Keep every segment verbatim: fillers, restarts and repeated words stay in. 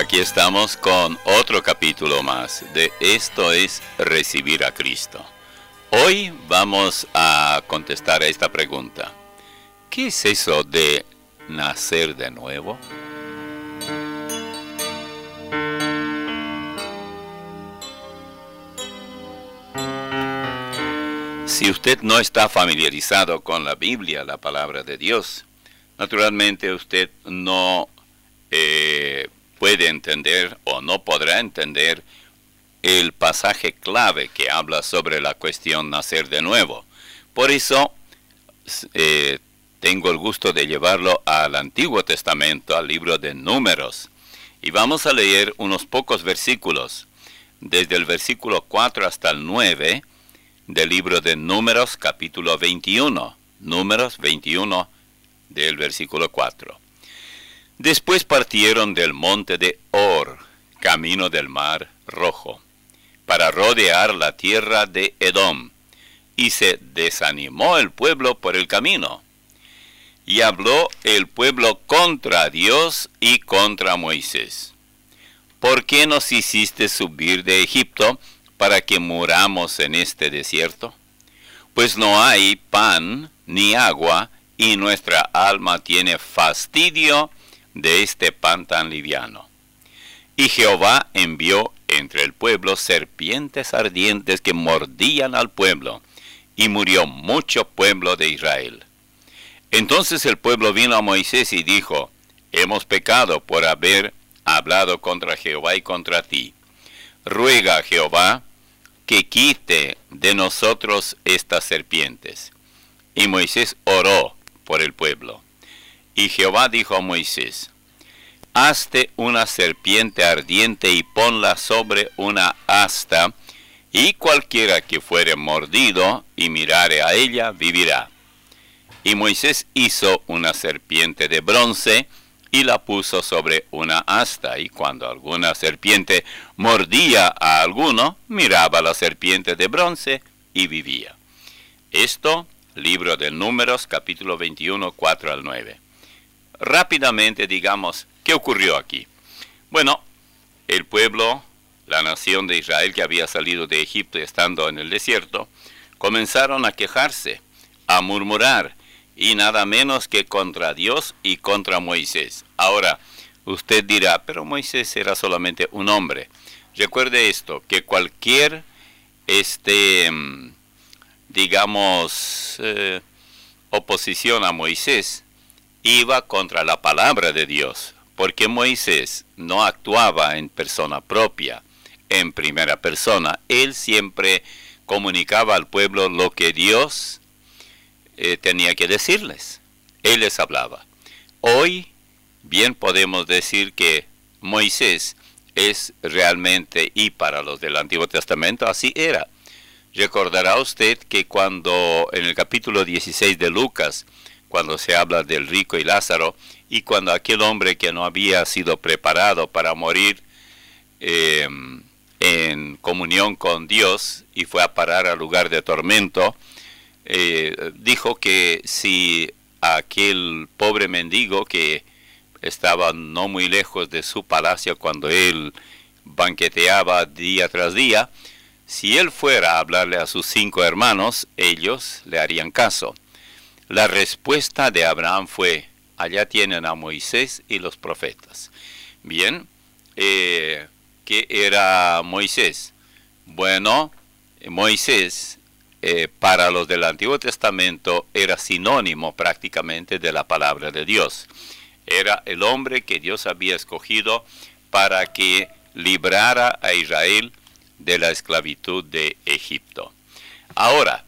Aquí estamos con otro capítulo más de Esto es Recibir a Cristo. Hoy vamos a contestar a esta pregunta. ¿Qué es eso de nacer de nuevo? Si usted no está familiarizado con la Biblia, la palabra de Dios, naturalmente usted no eh, puede entender o no podrá entender el pasaje clave que habla sobre la cuestión nacer de nuevo. Por eso eh, tengo el gusto de llevarlo al Antiguo Testamento, al libro de Números. Y vamos a leer unos pocos versículos, desde el versículo cuatro hasta el nueve, del libro de Números, capítulo veintiuno. Números veintiuno, del versículo cuatro. Después partieron del monte de Or, camino del mar Rojo, para rodear la tierra de Edom, y se desanimó el pueblo por el camino. Y habló el pueblo contra Dios y contra Moisés. ¿Por qué nos hiciste subir de Egipto para que muramos en este desierto? Pues no hay pan ni agua, y nuestra alma tiene fastidio de este pan tan liviano. Y Jehová envió entre el pueblo serpientes ardientes que mordían al pueblo, y murió mucho pueblo de Israel. Entonces el pueblo vino a Moisés y dijo: hemos pecado por haber hablado contra Jehová y contra ti. Ruega a Jehová que quite de nosotros estas serpientes. Y Moisés oró por el pueblo. Y Jehová dijo a Moisés: hazte una serpiente ardiente y ponla sobre una asta, y cualquiera que fuere mordido y mirare a ella, vivirá. Y Moisés hizo una serpiente de bronce, y la puso sobre una asta, y cuando alguna serpiente mordía a alguno, miraba la serpiente de bronce y vivía. Esto, libro de Números, capítulo veintiuno, cuatro al nueve. Rápidamente digamos, ¿qué ocurrió aquí? Bueno, el pueblo, la nación de Israel que había salido de Egipto estando en el desierto, comenzaron a quejarse, a murmurar, y nada menos que contra Dios y contra Moisés. Ahora, usted dirá, pero Moisés era solamente un hombre. Recuerde esto, que cualquier, este, digamos, eh, oposición a Moisés iba contra la palabra de Dios, porque Moisés no actuaba en persona propia, en primera persona. Él siempre comunicaba al pueblo lo que Dios Eh, tenía que decirles. Él les hablaba. Hoy bien podemos decir que Moisés es realmente, y para los del Antiguo Testamento así era. Recordará usted que cuando en el capítulo dieciséis de Lucas, cuando se habla del rico y Lázaro, y cuando aquel hombre que no había sido preparado para morir eh, en comunión con Dios y fue a parar al lugar de tormento, Eh, dijo que si aquel pobre mendigo que estaba no muy lejos de su palacio cuando él banqueteaba día tras día, si él fuera a hablarle a sus cinco hermanos, ellos le harían caso. La respuesta de Abraham fue: allá tienen a Moisés y los profetas. Bien, eh, ¿qué era Moisés? Bueno, Moisés Eh, para los del Antiguo Testamento era sinónimo prácticamente de la palabra de Dios. Era el hombre que Dios había escogido para que librara a Israel de la esclavitud de Egipto. Ahora,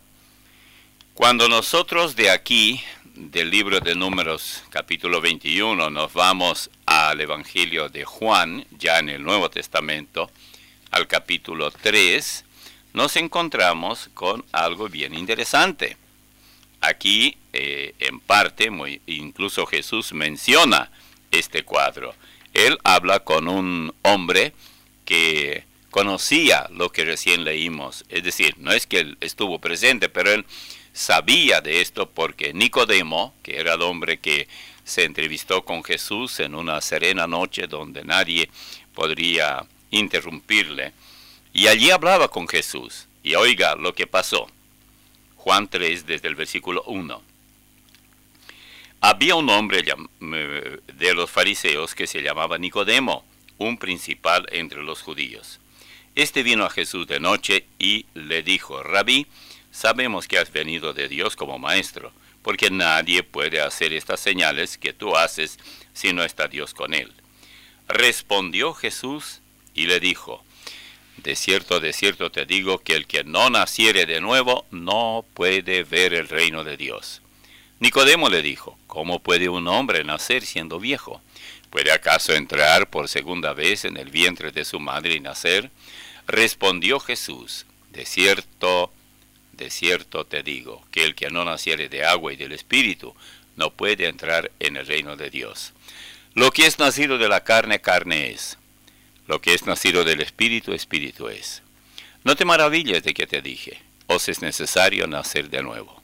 cuando nosotros de aquí, del libro de Números, capítulo veintiuno, nos vamos al Evangelio de Juan, ya en el Nuevo Testamento, al capítulo tres, nos encontramos con algo bien interesante. Aquí, eh, en parte, muy, incluso Jesús menciona este cuadro. Él habla con un hombre que conocía lo que recién leímos. Es decir, no es que él estuvo presente, pero él sabía de esto porque Nicodemo, que era el hombre que se entrevistó con Jesús en una serena noche donde nadie podría interrumpirle. Y allí hablaba con Jesús. Y oiga lo que pasó. Juan tres, desde el versículo uno. Había un hombre de los fariseos que se llamaba Nicodemo, un principal entre los judíos. Este vino a Jesús de noche y le dijo: Rabí, sabemos que has venido de Dios como maestro, porque nadie puede hacer estas señales que tú haces si no está Dios con él. Respondió Jesús y le dijo: De cierto, de cierto te digo que el que no naciere de nuevo no puede ver el reino de Dios. Nicodemo le dijo: ¿Cómo puede un hombre nacer siendo viejo? ¿Puede acaso entrar por segunda vez en el vientre de su madre y nacer? Respondió Jesús: De cierto, de cierto te digo, que el que no naciere de agua y del Espíritu no puede entrar en el reino de Dios. Lo que es nacido de la carne, carne es. Lo que es nacido del Espíritu, Espíritu es. No te maravilles de que te dije: os es necesario nacer de nuevo.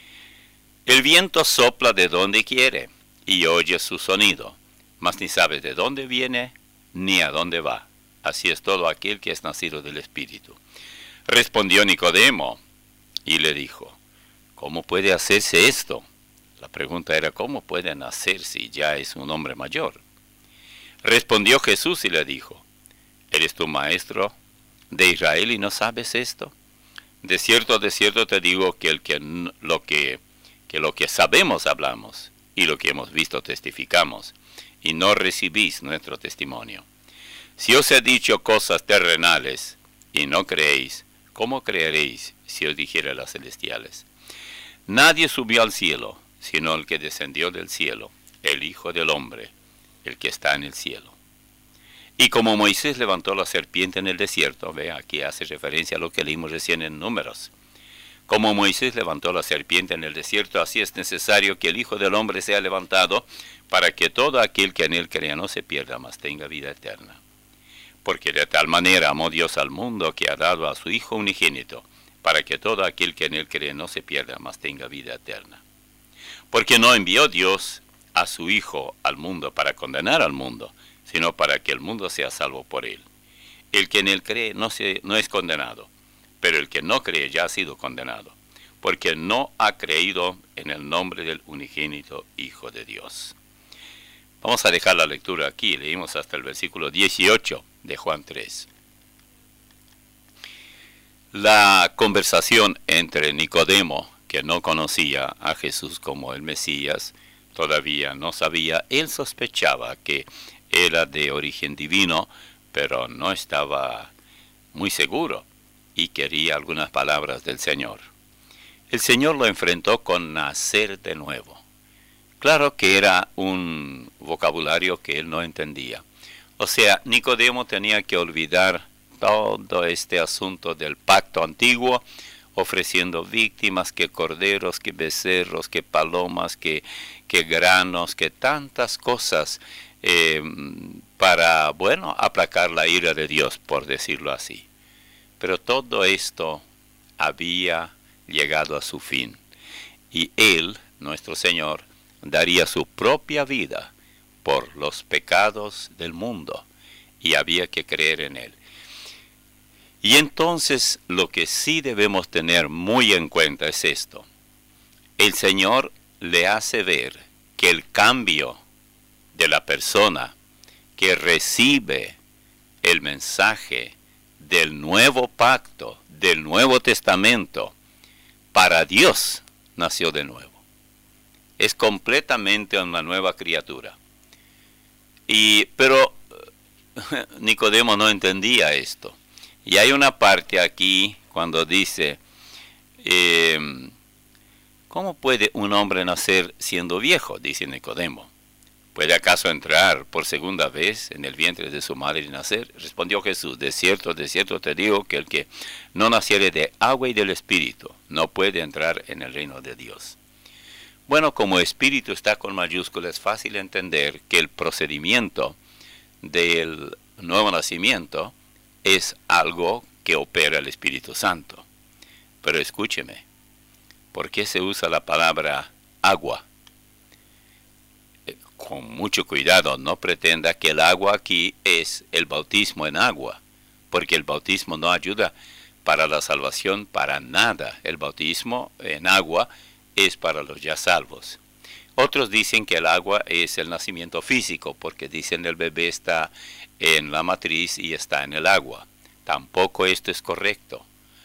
El viento sopla de donde quiere, y oyes su sonido, mas ni sabes de dónde viene, ni a dónde va. Así es todo aquel que es nacido del Espíritu. Respondió Nicodemo, y le dijo: ¿Cómo puede hacerse esto? La pregunta era: ¿cómo puede nacer si ya es un hombre mayor? Respondió Jesús y le dijo: ¿Eres tu maestro de Israel y no sabes esto? De cierto, de cierto te digo que, el que, lo que, que lo que sabemos hablamos, y lo que hemos visto testificamos, y no recibís nuestro testimonio. Si os he dicho cosas terrenales, y no creéis, ¿cómo creeréis si os dijera las celestiales? Nadie subió al cielo, sino el que descendió del cielo, el Hijo del Hombre, el que está en el cielo. Y como Moisés levantó la serpiente en el desierto, ve, aquí hace referencia a lo que leímos recién en Números. Como Moisés levantó la serpiente en el desierto, así es necesario que el Hijo del Hombre sea levantado, para que todo aquel que en él crea no se pierda, mas tenga vida eterna. Porque de tal manera amó Dios al mundo, que ha dado a su Hijo unigénito, para que todo aquel que en él cree no se pierda, mas tenga vida eterna. Porque no envió Dios a su Hijo al mundo para condenar al mundo, sino para que el mundo sea salvo por él. El que en él cree no, se, no es condenado, pero el que no cree ya ha sido condenado, porque no ha creído en el nombre del unigénito Hijo de Dios. Vamos a dejar la lectura aquí. Leímos hasta el versículo dieciocho de Juan tres. La conversación entre Nicodemo, que no conocía a Jesús como el Mesías, todavía no sabía, él sospechaba que era de origen divino, pero no estaba muy seguro y quería algunas palabras del Señor. El Señor lo enfrentó con nacer de nuevo. Claro que era un vocabulario que él no entendía. O sea, Nicodemo tenía que olvidar todo este asunto del pacto antiguo, ofreciendo víctimas, que corderos, que becerros, que palomas, que, que granos, que tantas cosas, eh, para, bueno, aplacar la ira de Dios, por decirlo así. Pero todo esto había llegado a su fin. Y Él, nuestro Señor, daría su propia vida por los pecados del mundo. Y había que creer en Él. Y entonces lo que sí debemos tener muy en cuenta es esto. El Señor le hace ver que el cambio de la persona que recibe el mensaje del nuevo pacto, del Nuevo Testamento, para Dios nació de nuevo. Es completamente una nueva criatura. Y, pero Nicodemo no entendía esto. Y hay una parte aquí cuando dice, eh, ¿cómo puede un hombre nacer siendo viejo? Dice Nicodemo. ¿Puede acaso entrar por segunda vez en el vientre de su madre y nacer? Respondió Jesús: de cierto, de cierto te digo que el que no naciere de agua y del Espíritu no puede entrar en el reino de Dios. Bueno, como Espíritu está con mayúsculas, es fácil entender que el procedimiento del nuevo nacimiento es algo que opera el Espíritu Santo. Pero escúcheme, ¿por qué se usa la palabra agua? con mucho cuidado, no pretenda que el agua aquí es el bautismo en agua, porque el bautismo no ayuda para la salvación para nada. El bautismo en agua es para los ya salvos. Otros dicen que el agua es el nacimiento físico, porque dicen el bebé está en la matriz y está en el agua. Tampoco esto es correcto,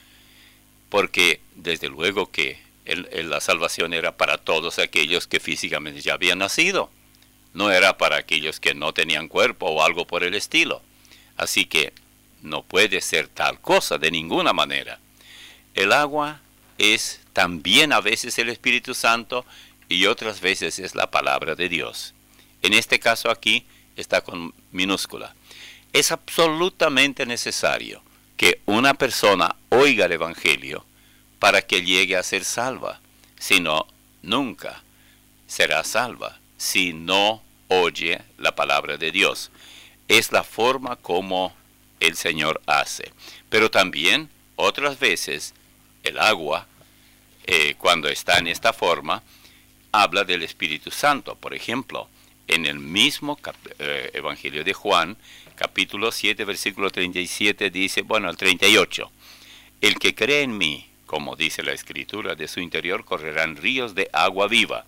porque desde luego que el, el, la salvación era para todos aquellos que físicamente ya habían nacido. No era para aquellos que no tenían cuerpo o algo por el estilo. Así que no puede ser tal cosa de ninguna manera. El agua es también a veces el Espíritu Santo y otras veces es la palabra de Dios. En este caso aquí está con minúscula. Es absolutamente necesario que una persona oiga el Evangelio para que llegue a ser salva. Si no, nunca será salva si no oye la palabra de Dios. Es la forma como el Señor hace. Pero también otras veces el agua, eh, cuando está en esta forma, habla del Espíritu Santo. Por ejemplo, en el mismo eh, Evangelio de Juan, capítulo siete, versículo treinta y siete, dice, bueno, el treinta y ocho, el que cree en mí, como dice la Escritura, de su interior correrán ríos de agua viva.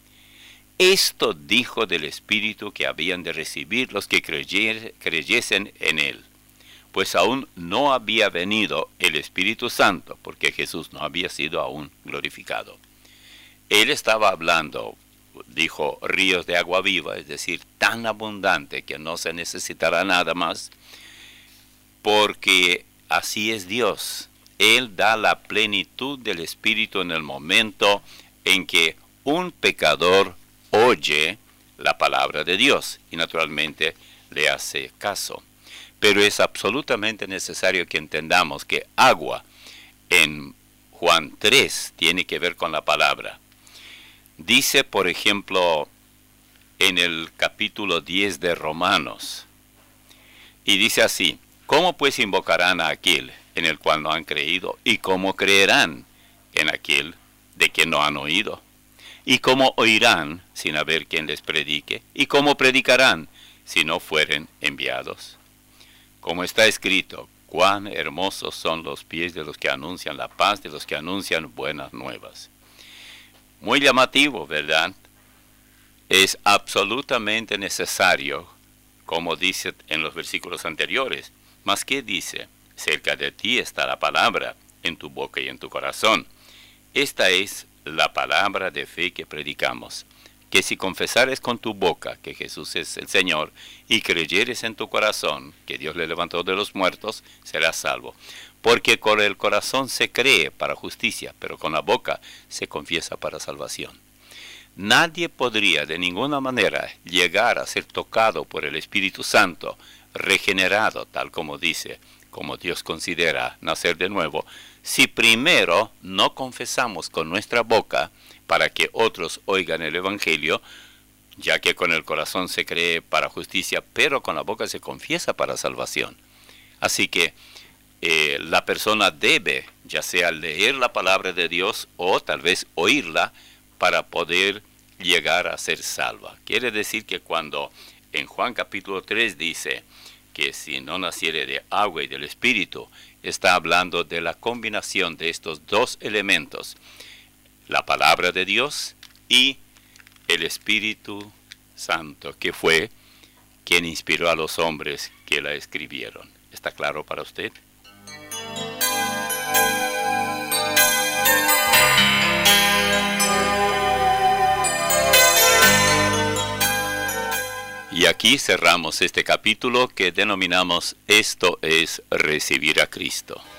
Esto dijo del Espíritu que habían de recibir los que creyer, creyesen en él, pues aún no había venido el Espíritu Santo, porque Jesús no había sido aún glorificado. Él estaba hablando, dijo, ríos de agua viva, es decir, tan abundante que no se necesitará nada más, porque así es Dios. Él da la plenitud del Espíritu en el momento en que un pecador oye la palabra de Dios y naturalmente le hace caso. Pero es absolutamente necesario que entendamos que agua en Juan tres tiene que ver con la palabra. Dice, por ejemplo, en el capítulo diez de Romanos, y dice así, ¿cómo pues invocarán a aquel en el cual no han creído? ¿Y cómo creerán en aquel de quien no han oído? ¿Y cómo oirán sin haber quien les predique? ¿Y cómo predicarán si no fueren enviados? Como está escrito, cuán hermosos son los pies de los que anuncian la paz, de los que anuncian buenas nuevas. Muy llamativo, ¿verdad? Es absolutamente necesario, como dice en los versículos anteriores. ¿Mas qué dice? Cerca de ti está la palabra, en tu boca y en tu corazón. Esta es la palabra de fe que predicamos, que si confesares con tu boca que Jesús es el Señor y creyeres en tu corazón que Dios le levantó de los muertos, serás salvo. Porque con el corazón se cree para justicia, pero con la boca se confiesa para salvación. Nadie podría de ninguna manera llegar a ser tocado por el Espíritu Santo, regenerado, tal como dice, como Dios considera nacer de nuevo, si primero no confesamos con nuestra boca para que otros oigan el Evangelio, ya que con el corazón se cree para justicia, pero con la boca se confiesa para salvación. Así que eh, la persona debe, ya sea leer la palabra de Dios o tal vez oírla para poder llegar a ser salva. Quiere decir que cuando en Juan capítulo tres dice que si no naciere de agua y del Espíritu, está hablando de la combinación de estos dos elementos, la palabra de Dios y el Espíritu Santo, que fue quien inspiró a los hombres que la escribieron. ¿Está claro para usted? Y aquí cerramos este capítulo que denominamos Esto es recibir a Cristo.